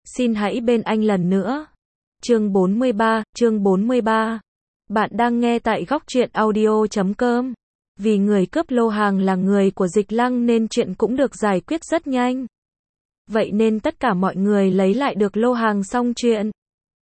Xin hãy bên anh lần nữa. Chương 43. Bạn đang nghe tại góc truyện audio.com. Vì người cướp lô hàng là người của Dịch Lăng nên chuyện cũng được giải quyết rất nhanh. Vậy nên tất cả mọi người lấy lại được lô hàng xong chuyện.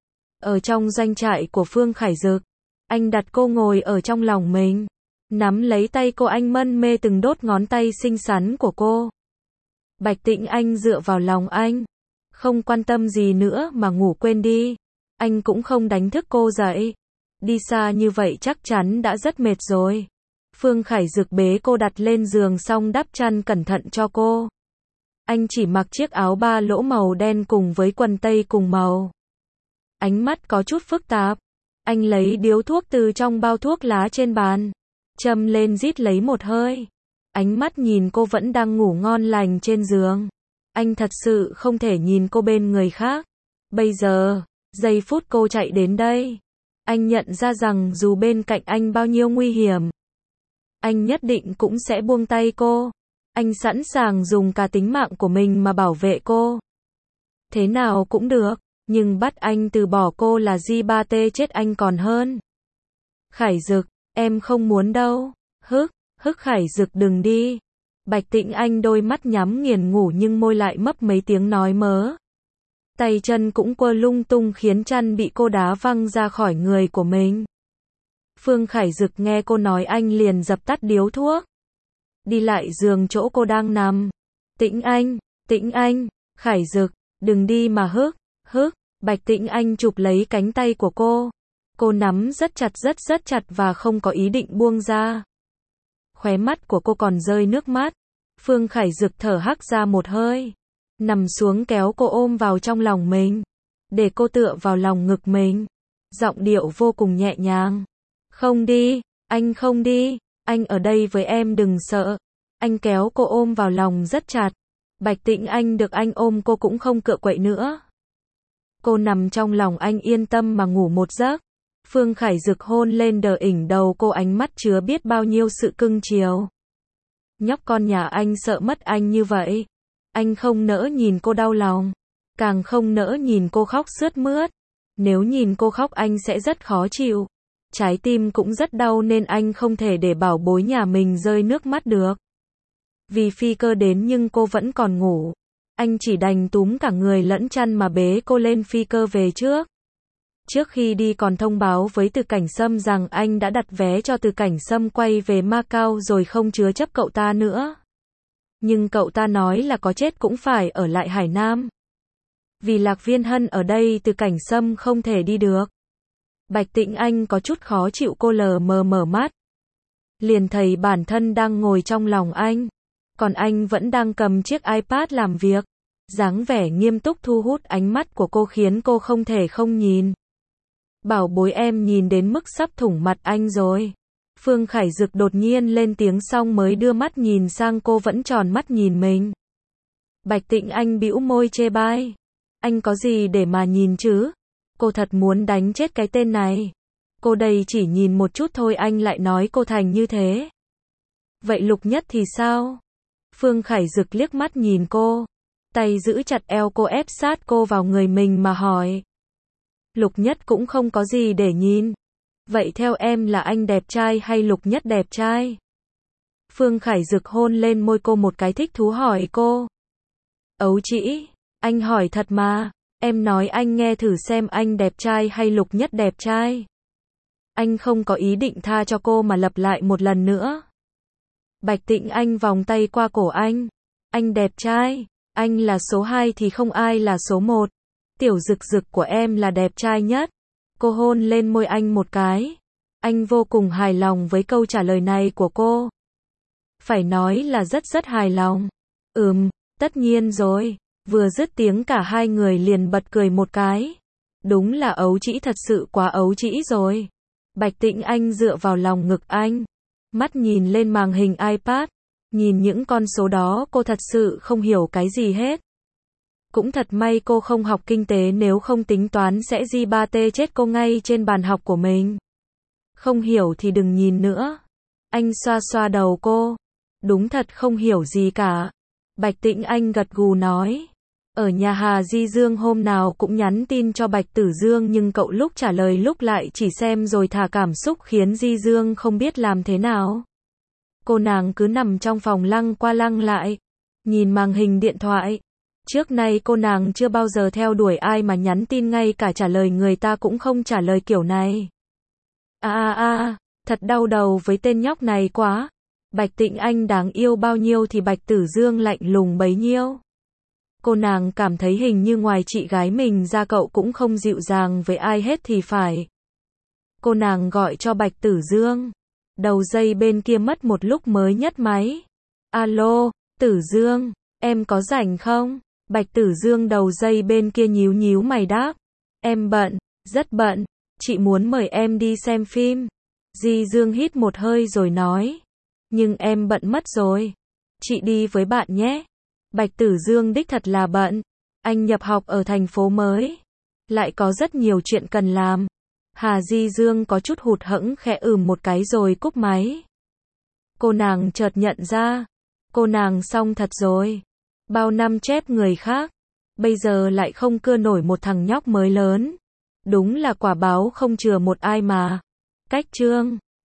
Ở trong doanh trại của Phương Khải Dực, anh đặt cô ngồi ở trong lòng mình. Nắm lấy tay cô, anh mân mê từng đốt ngón tay xinh xắn của cô. Bạch Tĩnh Anh dựa vào lòng anh. Không quan tâm gì nữa mà ngủ quên đi. Anh cũng không đánh thức cô dậy. Đi xa như vậy chắc chắn đã rất mệt rồi. Phương Khải Dực bế cô đặt lên giường xong đắp chăn cẩn thận cho cô. Anh chỉ mặc chiếc áo ba lỗ màu đen cùng với quần tây cùng màu. Ánh mắt có chút phức tạp. Anh lấy điếu thuốc từ trong bao thuốc lá trên bàn. Châm lên rít lấy một hơi. Ánh mắt nhìn cô vẫn đang ngủ ngon lành trên giường. Anh thật sự không thể nhìn cô bên người khác. Bây giờ, giây phút cô chạy đến đây, anh nhận ra rằng dù bên cạnh anh bao nhiêu nguy hiểm, anh nhất định cũng sẽ buông tay cô. Anh sẵn sàng dùng cả tính mạng của mình mà bảo vệ cô. Thế nào cũng được, nhưng bắt anh từ bỏ cô là G3T chết anh còn hơn. Khải Dực, em không muốn đâu. Hức Khải Dực đừng đi. Bạch Tĩnh Anh đôi mắt nhắm nghiền ngủ nhưng môi lại mấp mấy tiếng nói mớ. Tay chân cũng quơ lung tung khiến chăn bị cô đá văng ra khỏi người của mình. Phương Khải Dực nghe cô nói anh liền dập tắt điếu thuốc. Đi lại giường chỗ cô đang nằm. Tĩnh Anh, Khải Dực, đừng đi mà hức. Bạch Tĩnh Anh chụp lấy cánh tay của cô. Cô nắm rất chặt và không có ý định buông ra. Khóe mắt của cô còn rơi nước mắt. Phương Khải Dực thở hắt ra một hơi. Nằm xuống kéo cô ôm vào trong lòng mình. Để cô tựa vào lòng ngực mình. Giọng điệu vô cùng nhẹ nhàng. Không đi, anh không đi. Anh ở đây với em đừng sợ. Anh kéo cô ôm vào lòng rất chặt. Bạch Tĩnh Anh được anh ôm cô cũng không cựa quậy nữa. Cô nằm trong lòng anh yên tâm mà ngủ một giấc. Phương Khải Dực hôn lên đỉnh đầu cô, ánh mắt chứa biết bao nhiêu sự cưng chiều. Nhóc con nhà anh sợ mất anh như vậy. Anh không nỡ nhìn cô đau lòng. Càng không nỡ nhìn cô khóc sướt mướt. Nếu nhìn cô khóc anh sẽ rất khó chịu. Trái tim cũng rất đau nên anh không thể để bảo bối nhà mình rơi nước mắt được. Vì phi cơ đến nhưng cô vẫn còn ngủ. Anh chỉ đành túm cả người lẫn chăn mà bế cô lên phi cơ về trước. Trước khi đi còn thông báo với Từ Cảnh Sâm rằng anh đã đặt vé cho Từ Cảnh Sâm quay về Macau rồi không chứa chấp cậu ta nữa. Nhưng cậu ta nói là có chết cũng phải ở lại Hải Nam. Vì Lạc Viên Hân ở đây Từ Cảnh Sâm không thể đi được. Bạch Tĩnh Anh có chút khó chịu, cô lờ mờ mở mắt. Liền thấy bản thân đang ngồi trong lòng anh. Còn anh vẫn đang cầm chiếc iPad làm việc. Dáng vẻ nghiêm túc thu hút ánh mắt của cô khiến cô không thể không nhìn. Bảo bối em nhìn đến mức sắp thủng mặt anh rồi. Phương Khải Dực đột nhiên lên tiếng xong mới đưa mắt nhìn sang cô vẫn tròn mắt nhìn mình. Bạch Tĩnh Anh bĩu môi chê bai. Anh có gì để mà nhìn chứ? Cô thật muốn đánh chết cái tên này. Cô đây chỉ nhìn một chút thôi anh lại nói cô thành như thế. Vậy Lục Nhất thì sao? Phương Khải Dực liếc mắt nhìn cô. Tay giữ chặt eo cô ép sát cô vào người mình mà hỏi. Lục Nhất cũng không có gì để nhìn. Vậy theo em là anh đẹp trai hay Lục Nhất đẹp trai? Phương Khải Dực hôn lên môi cô một cái, thích thú hỏi cô. Ấu trĩ, anh hỏi thật mà. Em nói anh nghe thử xem anh đẹp trai hay Lục Nhất đẹp trai. Anh không có ý định tha cho cô mà lặp lại một lần nữa. Bạch Tĩnh Anh vòng tay qua cổ anh. Anh đẹp trai. Anh là số 2 thì không ai là số 1. Tiểu Dực Dực của em là đẹp trai nhất. Cô hôn lên môi anh một cái. Anh vô cùng hài lòng với câu trả lời này của cô. Phải nói là rất hài lòng. Tất nhiên rồi. Vừa dứt tiếng cả hai người liền bật cười một cái. Đúng là ấu trĩ, thật sự quá ấu trĩ rồi. Bạch Tĩnh Anh dựa vào lòng ngực anh. Mắt nhìn lên màn hình iPad. Nhìn những con số đó cô thật sự không hiểu cái gì hết. Cũng thật may cô không học kinh tế, nếu không tính toán sẽ G3T chết cô ngay trên bàn học của mình. Không hiểu thì đừng nhìn nữa. Anh xoa xoa đầu cô. Đúng thật không hiểu gì cả. Bạch Tĩnh Anh gật gù nói. Ở nhà Hà Di Dương hôm nào cũng nhắn tin cho Bạch Tử Dương nhưng cậu lúc trả lời lúc lại chỉ xem rồi thả cảm xúc khiến Di Dương không biết làm thế nào. Cô nàng cứ nằm trong phòng lăng qua lăng lại, nhìn màn hình điện thoại. Trước nay cô nàng chưa bao giờ theo đuổi ai mà nhắn tin ngay cả trả lời người ta cũng không trả lời kiểu này. Thật đau đầu với tên nhóc này quá. Bạch Tịnh Anh đáng yêu bao nhiêu thì Bạch Tử Dương lạnh lùng bấy nhiêu. Cô nàng cảm thấy hình như ngoài chị gái mình ra cậu cũng không dịu dàng với ai hết thì phải. Cô nàng gọi cho Bạch Tử Dương. Đầu dây bên kia mất một lúc mới nhấc máy. Alo, Tử Dương, em có rảnh không? Bạch Tử Dương đầu dây bên kia nhíu nhíu mày đáp. Em bận, rất bận, chị muốn mời em đi xem phim. Di Dương hít một hơi rồi nói. Nhưng em bận mất rồi. Chị đi với bạn nhé. Bạch Tử Dương đích thật là bận. Anh nhập học ở thành phố mới. Lại có rất nhiều chuyện cần làm. Hà Di Dương có chút hụt hẫng khẽ một cái rồi cúp máy. Cô nàng chợt nhận ra. Cô nàng xong thật rồi. Bao năm chép người khác. Bây giờ lại không cưa nổi một thằng nhóc mới lớn. Đúng là quả báo không chừa một ai mà. Cách chương